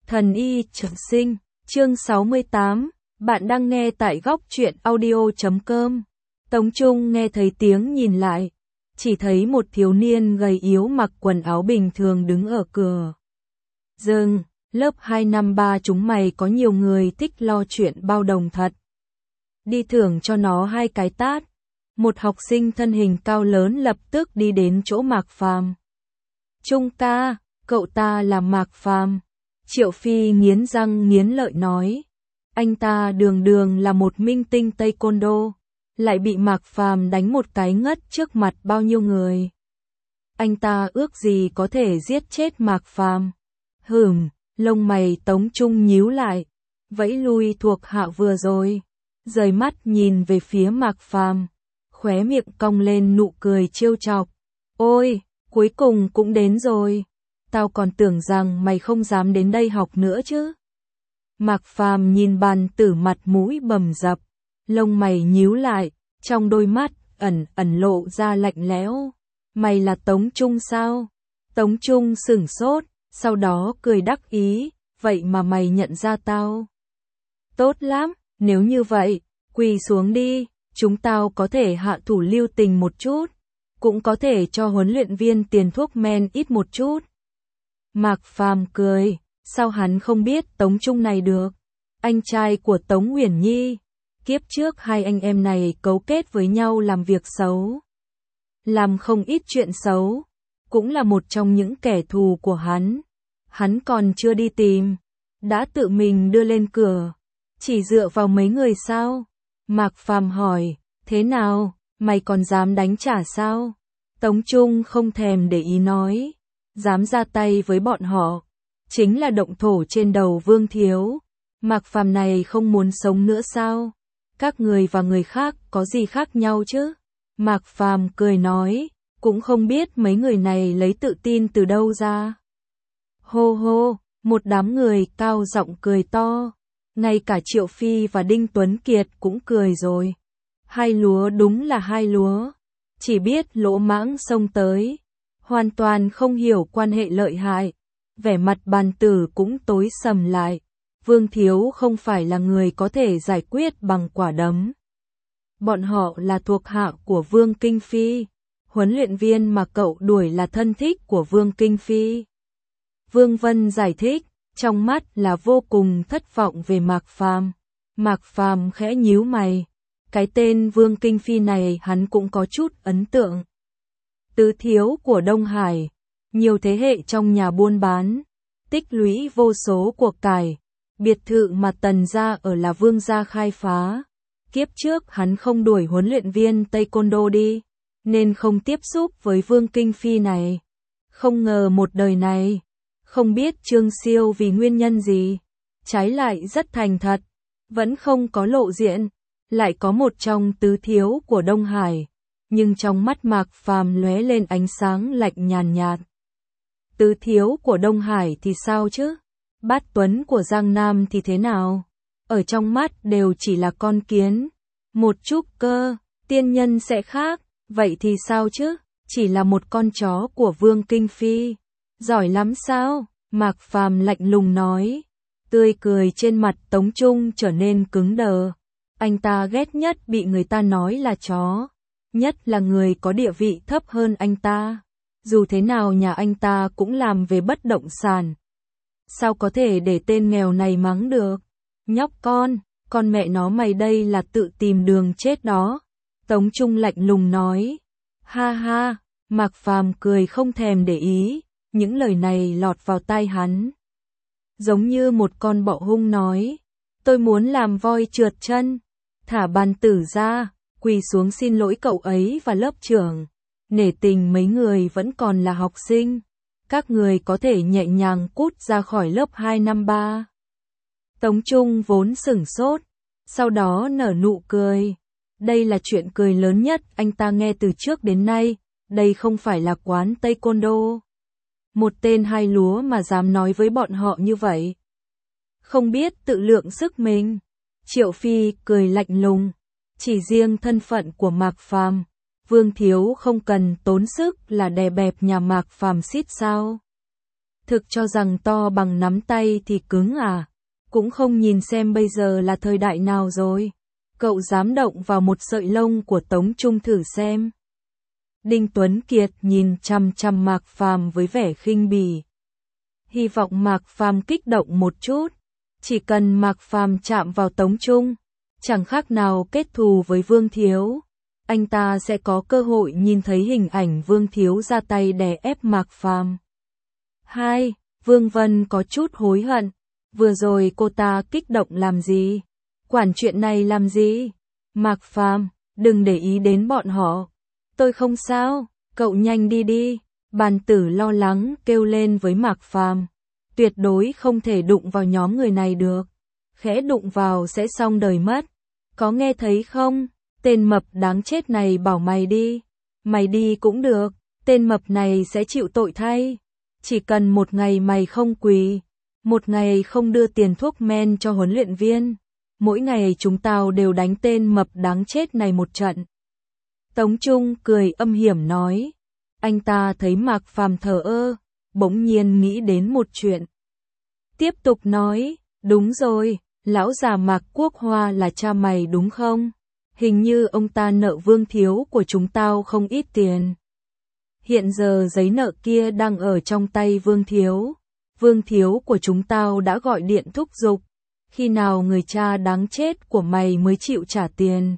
Thần y trường sinh, chương 68, bạn đang nghe tại góc truyện audio.com. Tống Trung nghe thấy tiếng nhìn lại, chỉ thấy một thiếu niên gầy yếu mặc quần áo bình thường đứng ở cửa. Dừng, lớp 253 chúng mày có nhiều người thích lo chuyện bao đồng thật. Đi thưởng cho nó 2 cái tát. Một học sinh thân hình cao lớn lập tức đi đến chỗ Mạc Phàm. Trung ca, cậu ta là Mạc Phàm. Triệu Phi nghiến răng nghiến lợi nói. Anh ta đường đường là một minh tinh Taekwondo, lại bị Mạc Phàm đánh một cái ngất trước mặt bao nhiêu người. Anh ta ước gì có thể giết chết Mạc Phàm. Lông mày Tống Trung nhíu lại, vẫy lui thuộc hạ vừa rồi, rời mắt nhìn về phía Mạc Phàm, khóe miệng cong lên nụ cười trêu chọc. Ôi, cuối cùng cũng đến rồi. Tao còn tưởng rằng mày không dám đến đây học nữa chứ. Mạc Phàm nhìn Bàn Tử mặt mũi bầm dập, lông mày nhíu lại, trong đôi mắt ẩn lộ ra lạnh lẽo. Mày là Tống Trung sao? Tống Trung sửng sốt, sau đó cười đắc ý, vậy mà mày nhận ra tao. Tốt lắm, nếu như vậy, quỳ xuống đi, chúng tao có thể hạ thủ lưu tình một chút, cũng có thể cho huấn luyện viên tiền thuốc men ít một chút. Mạc Phàm cười, sao hắn không biết Tống Trung này được? Anh trai của Tống Uyển Nhi, kiếp trước hai anh em này cấu kết với nhau làm việc xấu, làm không ít chuyện xấu, cũng là một trong những kẻ thù của hắn. Hắn còn chưa đi tìm, đã tự mình đưa lên cửa, chỉ dựa vào mấy người sao? Mạc Phàm hỏi, thế nào, mày còn dám đánh trả sao? Tống Trung không thèm để ý nói, dám ra tay với bọn họ, chính là động thổ trên đầu Vương Thiếu. Mạc Phàm này không muốn sống nữa sao? Các người và người khác có gì khác nhau chứ? Mạc Phàm cười nói, cũng không biết mấy người này lấy tự tin từ đâu ra. Hô hô, một đám người cao giọng cười to, ngay cả Triệu Phi và Đinh Tuấn Kiệt cũng cười rồi. Hai lúa đúng là hai lúa, chỉ biết lỗ mãng xông tới, hoàn toàn không hiểu quan hệ lợi hại. Vẻ mặt Bàn Tử cũng tối sầm lại, Vương Thiếu không phải là người có thể giải quyết bằng quả đấm. Bọn họ là thuộc hạ của Vương Kinh Phi, huấn luyện viên mà cậu đuổi là thân thích của Vương Kinh Phi. Vương Vân giải thích, trong mắt là vô cùng thất vọng về Mạc Phàm. Mạc Phàm khẽ nhíu mày, cái tên Vương Kinh Phi này hắn cũng có chút ấn tượng. Tứ thiếu của Đông Hải, nhiều thế hệ trong nhà buôn bán, tích lũy vô số của cải, biệt thự mà Tần gia ở là Vương gia khai phá. Kiếp trước hắn không đuổi huấn luyện viên Taekwondo đi, nên không tiếp xúc với Vương Kinh Phi này. Không ngờ một đời này, không biết Trương Siêu vì nguyên nhân gì, trái lại rất thành thật, vẫn không có lộ diện, lại có một trong tứ thiếu của Đông Hải, nhưng trong mắt Mạc Phàm lóe lên ánh sáng lạnh nhàn nhạt. Tứ thiếu của Đông Hải thì sao chứ? Bát Tuấn của Giang Nam thì thế nào? Ở trong mắt đều chỉ là con kiến. Một chút cơ, tiên nhân sẽ khác, vậy thì sao chứ? Chỉ là một con chó của Vương Kinh Phi. Giỏi lắm sao? Mạc Phàm lạnh lùng nói. Tươi cười trên mặt Tống Trung trở nên cứng đờ. Anh ta ghét nhất bị người ta nói là chó, nhất là người có địa vị thấp hơn anh ta. Dù thế nào nhà anh ta cũng làm về bất động sản. Sao có thể để tên nghèo này mắng được? Nhóc con mẹ nó mày đây là tự tìm đường chết đó. Tống Trung lạnh lùng nói. Ha ha, Mạc Phàm cười không thèm để ý, những lời này lọt vào tai hắn. Giống như một con bọ hung nói, tôi muốn làm voi trượt chân, thả Bàn Tử ra, quỳ xuống xin lỗi cậu ấy và lớp trưởng. Nể tình mấy người vẫn còn là học sinh, các người có thể nhẹ nhàng cút ra khỏi lớp 253. Tống Trung vốn sửng sốt, sau đó nở nụ cười. Đây là chuyện cười lớn nhất anh ta nghe từ trước đến nay, đây không phải là quán Taekwondo. Một tên hai lúa mà dám nói với bọn họ như vậy. Không biết tự lượng sức mình. Triệu Phi cười lạnh lùng, chỉ riêng thân phận của Mạc Phàm, Vương Thiếu không cần tốn sức là đè bẹp nhà Mạc Phàm xít sao. Thực cho rằng to bằng nắm tay thì cứng à? Cũng không nhìn xem bây giờ là thời đại nào rồi. Cậu dám động vào một sợi lông của Tống Trung thử xem. Đinh Tuấn Kiệt nhìn chằm chằm Mạc Phàm với vẻ khinh bỉ. Hy vọng Mạc Phàm kích động một chút. Chỉ cần Mạc Phàm chạm vào Tống Trung, chẳng khác nào kết thù với Vương Thiếu. Anh ta sẽ có cơ hội nhìn thấy hình ảnh Vương Thiếu ra tay đè ép Mạc Phàm. 2. Vương Vân có chút hối hận. Vừa rồi cô ta kích động làm gì? Quản chuyện này làm gì? Mạc Phàm, đừng để ý đến bọn họ. Tôi không sao, cậu nhanh đi đi. Bàn Tử lo lắng kêu lên với Mạc Phàm. Tuyệt đối không thể đụng vào nhóm người này được. Khẽ đụng vào sẽ xong đời mất. Có nghe thấy không? Tên mập đáng chết này bảo mày đi. Mày đi cũng được, tên mập này sẽ chịu tội thay. Chỉ cần một ngày mày không quỳ, một ngày không đưa tiền thuốc men cho huấn luyện viên, mỗi ngày chúng tao đều đánh tên mập đáng chết này một trận. Tống Trung cười âm hiểm nói. Anh ta thấy Mạc Phàm thờ ơ, bỗng nhiên nghĩ đến một chuyện. Tiếp tục nói, đúng rồi, lão già Mạc Quốc Hoa là cha mày đúng không? Hình như ông ta nợ Vương Thiếu của chúng tao không ít tiền. Hiện giờ giấy nợ kia đang ở trong tay Vương Thiếu. Vương Thiếu của chúng tao đã gọi điện thúc giục. Khi nào người cha đáng chết của mày mới chịu trả tiền?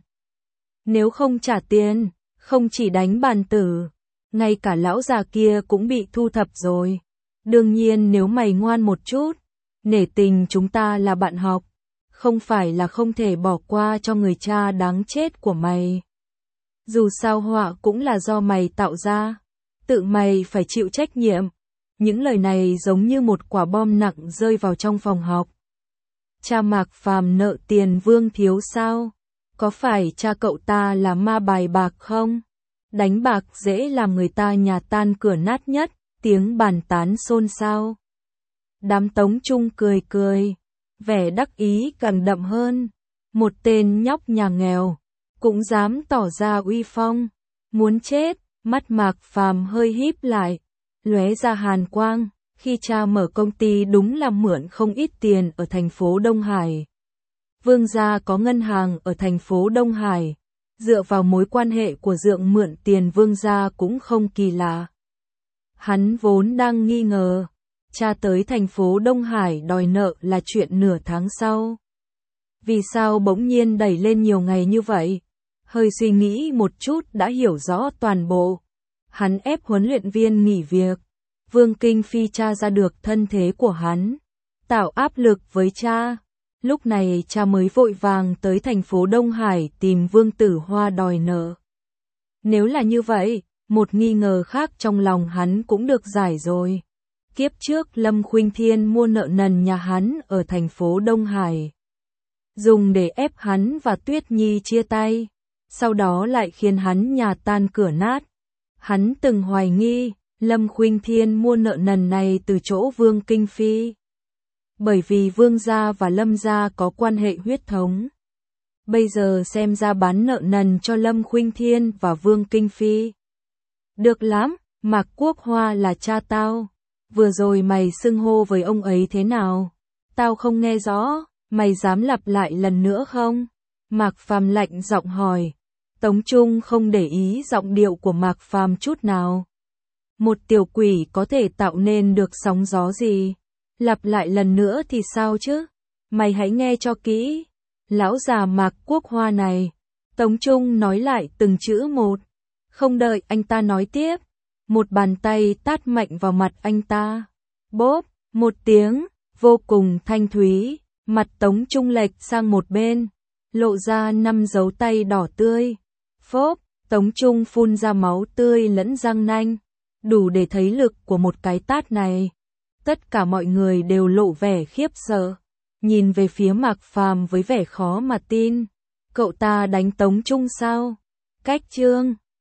Nếu không trả tiền, không chỉ đánh Bàn Tử, ngay cả lão già kia cũng bị thu thập rồi. Đương nhiên nếu mày ngoan một chút, nể tình chúng ta là bạn học, không phải là không thể bỏ qua cho người cha đáng chết của mày. Dù sao họa cũng là do mày tạo ra, tự mày phải chịu trách nhiệm. Những lời này giống như một quả bom nặng rơi vào trong phòng học. Cha Mạc Phàm nợ tiền Vương Thiếu sao? Có phải cha cậu ta là ma bài bạc không? Đánh bạc dễ làm người ta nhà tan cửa nát nhất, tiếng bàn tán xôn xao. Đám Tống Trung cười cười, vẻ đắc ý càng đậm hơn. Một tên nhóc nhà nghèo, cũng dám tỏ ra uy phong, muốn chết. Mắt Mạc Phàm hơi híp lại, lóe ra hàn quang, khi cha mở công ty đúng là mượn không ít tiền ở thành phố Đông Hải. Vương gia có ngân hàng ở thành phố Đông Hải, dựa vào mối quan hệ của Dượng mượn tiền Vương gia cũng không kỳ lạ. Hắn vốn đang nghi ngờ, cha tới thành phố Đông Hải đòi nợ là chuyện nửa tháng sau. Vì sao bỗng nhiên đẩy lên nhiều ngày như vậy? Hơi suy nghĩ một chút đã hiểu rõ toàn bộ. Hắn ép huấn luyện viên nghỉ việc. Vương Kinh Phi tra ra được thân thế của hắn, tạo áp lực với cha. Lúc này cha mới vội vàng tới thành phố Đông Hải tìm Vương Tử Hoa đòi nợ. Nếu là như vậy, một nghi ngờ khác trong lòng hắn cũng được giải rồi. Kiếp trước Lâm Khuynh Thiên mua nợ nần nhà hắn ở thành phố Đông Hải, dùng để ép hắn và Tuyết Nhi chia tay, sau đó lại khiến hắn nhà tan cửa nát. Hắn từng hoài nghi Lâm Khuynh Thiên mua nợ nần này từ chỗ Vương Kinh Phi, bởi vì Vương gia và Lâm gia có quan hệ huyết thống. Bây giờ xem ra bán nợ nần cho Lâm Khuynh Thiên và Vương Kinh Phi. Được lắm, Mạc Quốc Hoa là cha tao. Vừa rồi mày xưng hô với ông ấy thế nào? Tao không nghe rõ, mày dám lặp lại lần nữa không? Mạc Phàm lạnh giọng hỏi. Tống Trung không để ý giọng điệu của Mạc Phàm chút nào. Một tiểu quỷ có thể tạo nên được sóng gió gì? Lặp lại lần nữa thì sao chứ? Mày hãy nghe cho kỹ. Lão già Mạc Quốc Hoa này. Tống Trung nói lại từng chữ một. Không đợi anh ta nói tiếp, một bàn tay tát mạnh vào mặt anh ta. Bốp, một tiếng, vô cùng thanh thúy, mặt Tống Trung lệch sang một bên, lộ ra 5 dấu tay đỏ tươi. Phốp, Tống Trung phun ra máu tươi lẫn răng nanh, đủ để thấy lực của một cái tát này. Tất cả mọi người đều lộ vẻ khiếp sợ, nhìn về phía Mạc Phàm với vẻ khó mà tin. Cậu ta đánh Tống Trung sao? Cách chương